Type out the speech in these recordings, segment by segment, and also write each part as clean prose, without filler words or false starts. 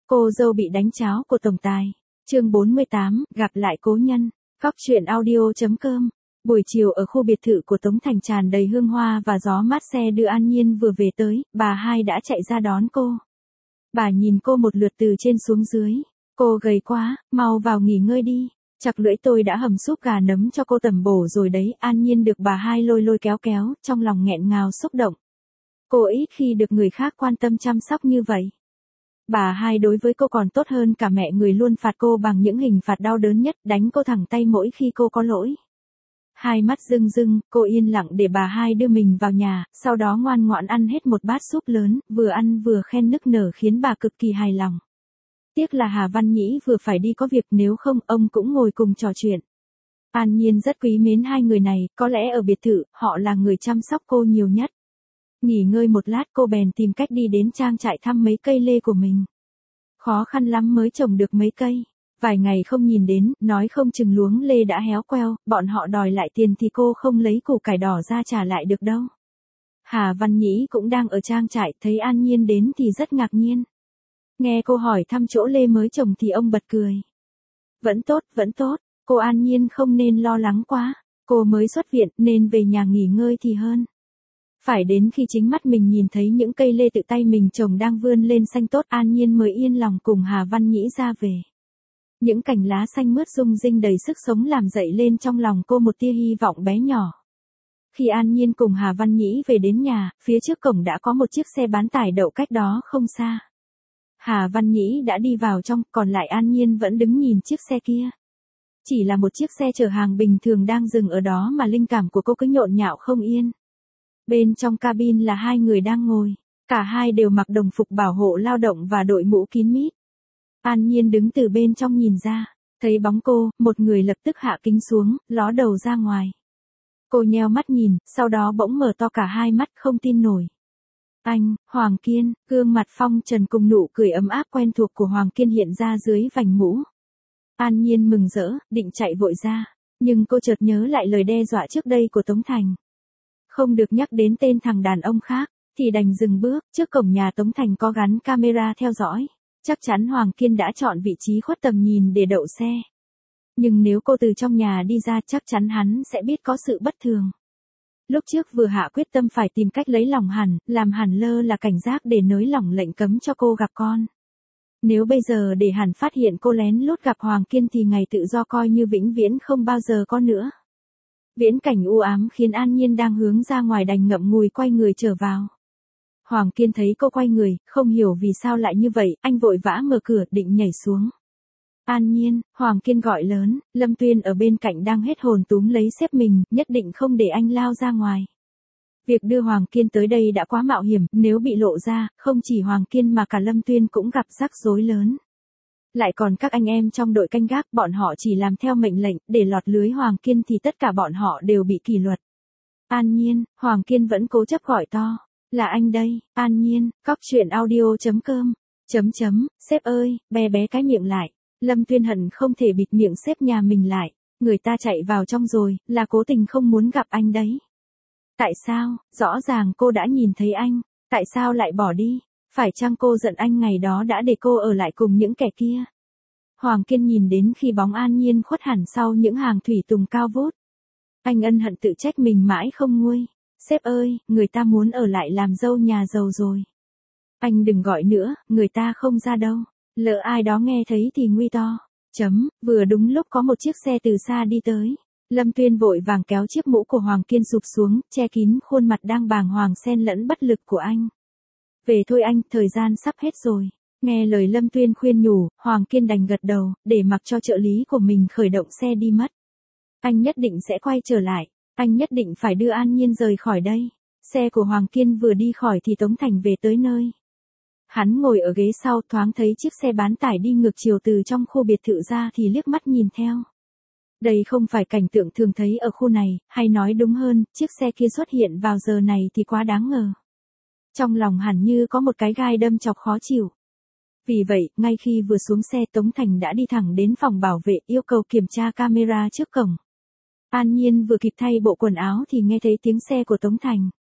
Cô dâu bị đánh cháo của tổng tài. Chương 48, gặp lại cố nhân. Góc truyện audio.com. Buổi chiều ở khu biệt thự của Tống Thành tràn đầy hương hoa và gió mát, xe đưa An Nhiên vừa về tới, bà hai đã chạy ra đón cô. Bà nhìn cô một lượt từ trên xuống dưới. Cô gầy quá, mau vào nghỉ ngơi đi. Chặt lưỡi tôi đã hầm súp gà nấm cho cô tẩm bổ rồi đấy. An Nhiên được bà hai lôi lôi kéo kéo, trong lòng nghẹn ngào xúc động. Cô ít khi được người khác quan tâm chăm sóc như vậy. Bà hai đối với cô còn tốt hơn cả mẹ người, luôn phạt cô bằng những hình phạt đau đớn nhất, đánh cô thẳng tay mỗi khi cô có lỗi. Hai mắt rưng rưng, cô yên lặng để bà hai đưa mình vào nhà, sau đó ngoan ngoãn ăn hết một bát súp lớn, vừa ăn vừa khen nức nở khiến bà cực kỳ hài lòng. Tiếc là Hà Văn Nhĩ vừa phải đi có việc, nếu không ông cũng ngồi cùng trò chuyện. An Nhiên rất quý mến hai người này, có lẽ ở biệt thự, họ là người chăm sóc cô nhiều nhất. Nghỉ ngơi một lát cô bèn tìm cách đi đến trang trại thăm mấy cây lê của mình. Khó khăn lắm mới trồng được mấy cây. Vài ngày không nhìn đến, nói không chừng luống lê đã héo queo, bọn họ đòi lại tiền thì cô không lấy củ cải đỏ ra trả lại được đâu. Hà Văn Nhĩ cũng đang ở trang trại, thấy An Nhiên đến thì rất ngạc nhiên. Nghe cô hỏi thăm chỗ lê mới trồng thì ông bật cười. Vẫn tốt, cô An Nhiên không nên lo lắng quá, cô mới xuất viện nên về nhà nghỉ ngơi thì hơn. Phải đến khi chính mắt mình nhìn thấy những cây lê tự tay mình trồng đang vươn lên xanh tốt, An Nhiên mới yên lòng cùng Hà Văn Nhĩ ra về. Những cành lá xanh mướt rung rinh đầy sức sống làm dậy lên trong lòng cô một tia hy vọng bé nhỏ. Khi An Nhiên cùng Hà Văn Nhĩ về đến nhà, phía trước cổng đã có một chiếc xe bán tải đậu cách đó không xa. Hà Văn Nhĩ đã đi vào trong, còn lại An Nhiên vẫn đứng nhìn chiếc xe kia. Chỉ là một chiếc xe chở hàng bình thường đang dừng ở đó mà linh cảm của cô cứ nhộn nhạo không yên. Bên trong cabin là hai người đang ngồi, cả hai đều mặc đồng phục bảo hộ lao động và đội mũ kín mít. An Nhiên đứng từ bên trong nhìn ra, thấy bóng cô, một người lập tức hạ kính xuống, ló đầu ra ngoài. Cô nheo mắt nhìn, sau đó bỗng mở to cả hai mắt không tin nổi. Anh, Hoàng Kiên, gương mặt phong trần cùng nụ cười ấm áp quen thuộc của Hoàng Kiên hiện ra dưới vành mũ. An Nhiên mừng rỡ, định chạy vội ra, nhưng cô chợt nhớ lại lời đe dọa trước đây của Tống Thành. Không được nhắc đến tên thằng đàn ông khác, thì đành dừng bước. Trước cổng nhà Tống Thành có gắn camera theo dõi. Chắc chắn Hoàng Kiên đã chọn vị trí khuất tầm nhìn để đậu xe. Nhưng nếu cô từ trong nhà đi ra chắc chắn hắn sẽ biết có sự bất thường. Lúc trước vừa hạ quyết tâm phải tìm cách lấy lòng hẳn, làm hẳn lơ là cảnh giác để nới lỏng lệnh cấm cho cô gặp con. Nếu bây giờ để hẳn phát hiện cô lén lút gặp Hoàng Kiên thì ngày tự do coi như vĩnh viễn không bao giờ có nữa. Viễn cảnh u ám khiến An Nhiên đang hướng ra ngoài đành ngậm ngùi quay người trở vào. Hoàng Kiên thấy cô quay người, không hiểu vì sao lại như vậy, anh vội vã mở cửa định nhảy xuống. An Nhiên, Hoàng Kiên gọi lớn, Lâm Tuyên ở bên cạnh đang hết hồn túm lấy xếp mình, nhất định không để anh lao ra ngoài. Việc đưa Hoàng Kiên tới đây đã quá mạo hiểm, nếu bị lộ ra, không chỉ Hoàng Kiên mà cả Lâm Tuyên cũng gặp rắc rối lớn. Lại còn các anh em trong đội canh gác, bọn họ chỉ làm theo mệnh lệnh, để lọt lưới Hoàng Kiên thì tất cả bọn họ đều bị kỷ luật. An Nhiên, Hoàng Kiên vẫn cố chấp gọi to. Là anh đây, An Nhiên, góc truyện audio.com. Sếp ơi, bé cái miệng lại. Lâm Tuyên hận không thể bịt miệng sếp nhà mình lại. Người ta chạy vào trong rồi, là cố tình không muốn gặp anh đấy. Tại sao, rõ ràng cô đã nhìn thấy anh, tại sao lại bỏ đi? Phải chăng cô giận anh ngày đó đã để cô ở lại cùng những kẻ kia? Hoàng Kiên nhìn đến khi bóng An Nhiên khuất hẳn sau những hàng thủy tùng cao vút. Anh ân hận tự trách mình mãi không nguôi. Sếp ơi, người ta muốn ở lại làm dâu nhà giàu rồi. Anh đừng gọi nữa, người ta không ra đâu. Lỡ ai đó nghe thấy thì nguy to. Vừa đúng lúc có một chiếc xe từ xa đi tới. Lâm Tuyên vội vàng kéo chiếc mũ của Hoàng Kiên sụp xuống, che kín khuôn mặt đang bàng hoàng xen lẫn bất lực của anh. Về thôi anh, thời gian sắp hết rồi. Nghe lời Lâm Tuyên khuyên nhủ, Hoàng Kiên đành gật đầu, để mặc cho trợ lý của mình khởi động xe đi mất. Anh nhất định sẽ quay trở lại. Anh nhất định phải đưa An Nhiên rời khỏi đây. Xe của Hoàng Kiên vừa đi khỏi thì Tống Thành về tới nơi. Hắn ngồi ở ghế sau, thoáng thấy chiếc xe bán tải đi ngược chiều từ trong khu biệt thự ra thì liếc mắt nhìn theo. Đây không phải cảnh tượng thường thấy ở khu này, hay nói đúng hơn, chiếc xe kia xuất hiện vào giờ này thì quá đáng ngờ. Trong lòng hẳn như có một cái gai đâm chọc khó chịu. Vì vậy, ngay khi vừa xuống xe Tống Thành đã đi thẳng đến phòng bảo vệ yêu cầu kiểm tra camera trước cổng. An Nhiên vừa kịp thay bộ quần áo thì nghe thấy tiếng xe của Tống Thành.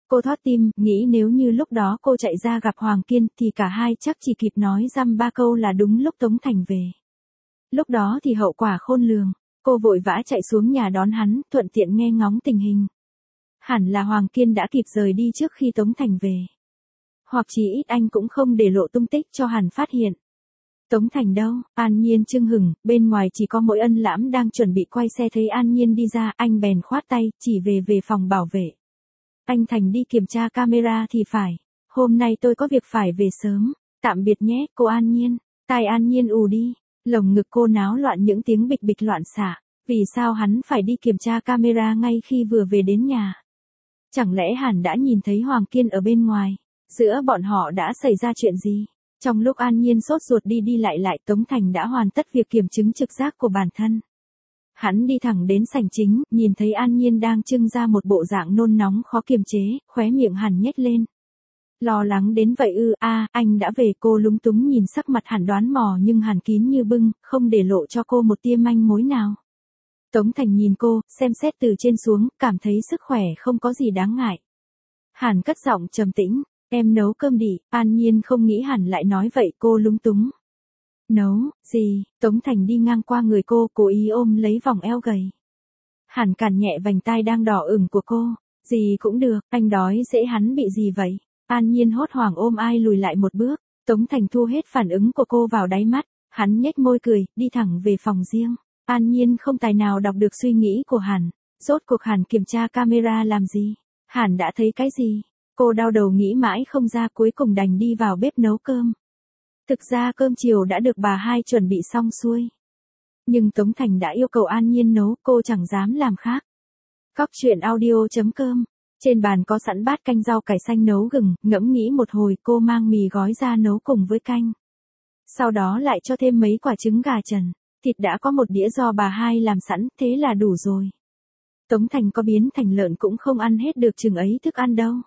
Cô thót tim, nghĩ nếu như lúc đó cô chạy ra gặp Hoàng Kiên thì cả hai chắc chỉ kịp nói dăm ba câu là đúng lúc Tống Thành về. Lúc đó thì hậu quả khôn lường, cô vội vã chạy xuống nhà đón hắn, thuận tiện nghe ngóng tình hình. Hẳn là Hoàng Kiên đã kịp rời đi trước khi Tống Thành về. Hoặc chỉ ít anh cũng không để lộ tung tích cho Hàn phát hiện. Tống Thành đâu? An Nhiên chưng hửng, bên ngoài chỉ có mỗi Ân Lãm đang chuẩn bị quay xe thấy An Nhiên đi ra, anh bèn khoát tay, chỉ về phòng bảo vệ. Anh Thành đi kiểm tra camera thì phải. Hôm nay tôi có việc phải về sớm. Tạm biệt nhé, cô An Nhiên. Tai An Nhiên ù đi. Lồng ngực cô náo loạn những tiếng bịch bịch loạn xạ. Vì sao hắn phải đi kiểm tra camera ngay khi vừa về đến nhà? Chẳng lẽ Hàn đã nhìn thấy Hoàng Kiên ở bên ngoài? Giữa bọn họ đã xảy ra chuyện gì? Trong lúc An Nhiên sốt ruột đi lại, Tống Thành đã hoàn tất việc kiểm chứng trực giác của bản thân. Hắn đi thẳng đến sảnh chính, nhìn thấy An Nhiên đang trưng ra một bộ dạng nôn nóng khó kiềm chế, khóe miệng Hàn nhếch lên. Lo lắng đến vậy ư? Anh đã về. Cô lúng túng nhìn sắc mặt Hàn đoán mò nhưng Hàn kín như bưng, không để lộ cho cô một tia manh mối nào. Tống Thành nhìn cô, xem xét từ trên xuống, cảm thấy sức khỏe không có gì đáng ngại. Hàn cất giọng trầm tĩnh, em nấu cơm đi. An Nhiên không nghĩ Hàn lại nói vậy, cô lúng túng. Nấu, gì? Tống Thành đi ngang qua người cô, cố ý ôm lấy vòng eo gầy. Hàn cản nhẹ vành tai đang đỏ ửng của cô. Gì cũng được, anh đói dễ. Hắn bị gì vậy? An Nhiên hốt hoảng ôm ai lùi lại một bước. Tống Thành thu hết phản ứng của cô vào đáy mắt. Hắn nhếch môi cười, đi thẳng về phòng riêng. An Nhiên không tài nào đọc được suy nghĩ của Hàn. Rốt cuộc Hàn kiểm tra camera làm gì? Hàn đã thấy cái gì? Cô đau đầu nghĩ mãi không ra, cuối cùng đành đi vào bếp nấu cơm. Thực ra cơm chiều đã được bà hai chuẩn bị xong xuôi. Nhưng Tống Thành đã yêu cầu An Nhiên nấu, cô chẳng dám làm khác. Cóc truyện audio.com. Trên bàn có sẵn bát canh rau cải xanh nấu gừng, ngẫm nghĩ một hồi cô mang mì gói ra nấu cùng với canh. Sau đó lại cho thêm mấy quả trứng gà trần. Thịt đã có một đĩa do bà hai làm sẵn, thế là đủ rồi. Tống Thành có biến thành lợn cũng không ăn hết được chừng ấy thức ăn đâu.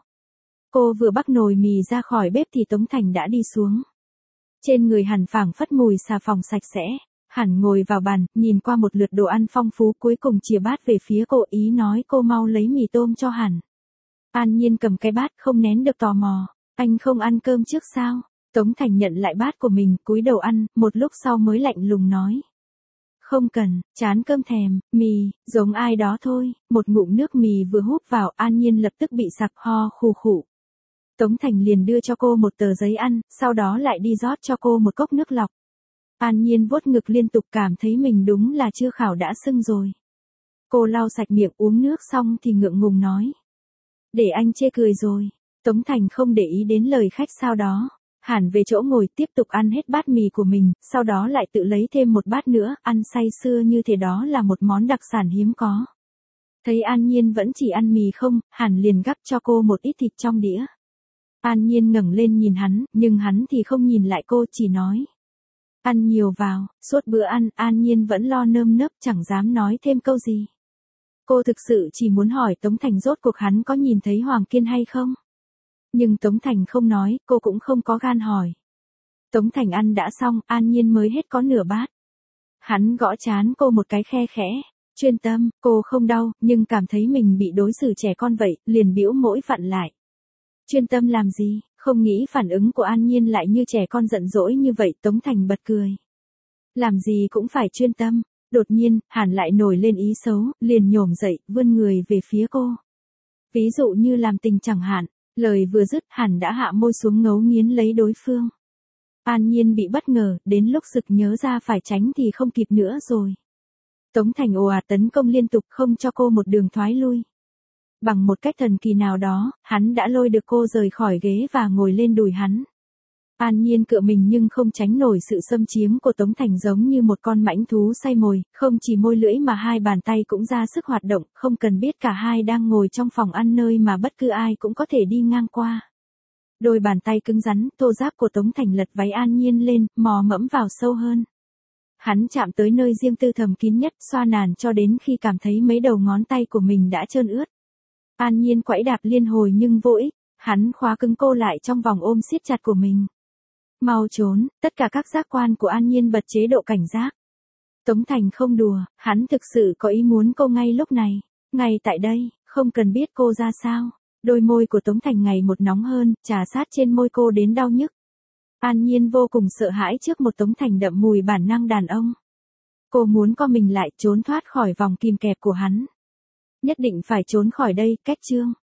Cô vừa bắc nồi mì ra khỏi bếp thì Tống Thành đã đi xuống. Trên người Hàn phảng phất mùi xà phòng sạch sẽ. Hàn ngồi vào bàn, nhìn qua một lượt đồ ăn phong phú, cuối cùng chìa bát về phía cô, ý nói cô mau lấy mì tôm cho Hàn. An Nhiên cầm cái bát không nén được tò mò. Anh không ăn cơm trước sao? Tống Thành nhận lại bát của mình, cúi đầu ăn, một lúc sau mới lạnh lùng nói. Không cần, chán cơm thèm, mì, giống ai đó thôi. Một ngụm nước mì vừa húp vào, An Nhiên lập tức bị sặc ho khù khụ. Tống Thành liền đưa cho cô một tờ giấy ăn, sau đó lại đi rót cho cô một cốc nước lọc. An Nhiên vuốt ngực liên tục, cảm thấy mình đúng là chưa khảo đã sưng rồi. Cô lau sạch miệng uống nước xong thì ngượng ngùng nói. Để anh chê cười rồi. Tống Thành không để ý đến lời khách sau đó. Hàn về chỗ ngồi tiếp tục ăn hết bát mì của mình, sau đó lại tự lấy thêm một bát nữa, ăn say sưa như thế, đó là một món đặc sản hiếm có. Thấy An Nhiên vẫn chỉ ăn mì không, Hàn liền gắp cho cô một ít thịt trong đĩa. An Nhiên ngẩng lên nhìn hắn, nhưng hắn thì không nhìn lại cô, chỉ nói. Ăn nhiều vào. Suốt bữa ăn, An Nhiên vẫn lo nơm nớp, chẳng dám nói thêm câu gì. Cô thực sự chỉ muốn hỏi Tống Thành rốt cuộc hắn có nhìn thấy Hoàng Kiên hay không? Nhưng Tống Thành không nói, cô cũng không có gan hỏi. Tống Thành ăn đã xong, An Nhiên mới hết có nửa bát. Hắn gõ trán cô một cái khe khẽ. Chuyên tâm, cô không đau, nhưng cảm thấy mình bị đối xử trẻ con vậy, liền bĩu mỗi vặn lại. Chuyên tâm làm gì? Không nghĩ phản ứng của An Nhiên lại như trẻ con giận dỗi như vậy. Tống Thành bật cười. Làm gì cũng phải chuyên tâm. Đột nhiên, Hàn lại nổi lên ý xấu, liền nhổm dậy, vươn người về phía cô. Ví dụ như làm tình chẳng hạn. Lời vừa dứt, Hàn đã hạ môi xuống ngấu nghiến lấy đối phương. An Nhiên bị bất ngờ, đến lúc sực nhớ ra phải tránh thì không kịp nữa rồi. Tống Thành ồ ạt tấn công liên tục, không cho cô một đường thoái lui. Bằng một cách thần kỳ nào đó, hắn đã lôi được cô rời khỏi ghế và ngồi lên đùi hắn. An Nhiên cựa mình nhưng không tránh nổi sự xâm chiếm của Tống Thành, giống như một con mãnh thú say mồi, không chỉ môi lưỡi mà hai bàn tay cũng ra sức hoạt động, không cần biết cả hai đang ngồi trong phòng ăn nơi mà bất cứ ai cũng có thể đi ngang qua. Đôi bàn tay cứng rắn, thô ráp của Tống Thành lật váy An Nhiên lên, mò mẫm vào sâu hơn. Hắn chạm tới nơi riêng tư thầm kín nhất, xoa nàn cho đến khi cảm thấy mấy đầu ngón tay của mình đã trơn ướt. An Nhiên quẫy đạp liên hồi nhưng vô ích, hắn khóa cứng cô lại trong vòng ôm siết chặt của mình. Mau trốn, tất cả các giác quan của An Nhiên bật chế độ cảnh giác. Tống Thành không đùa, hắn thực sự có ý muốn cô ngay lúc này, ngay tại đây, không cần biết cô ra sao. Đôi môi của Tống Thành ngày một nóng hơn, trà sát trên môi cô đến đau nhức. An Nhiên vô cùng sợ hãi trước một Tống Thành đậm mùi bản năng đàn ông. Cô muốn co mình lại trốn thoát khỏi vòng kìm kẹp của hắn. Nhất định phải trốn khỏi đây, cách chương.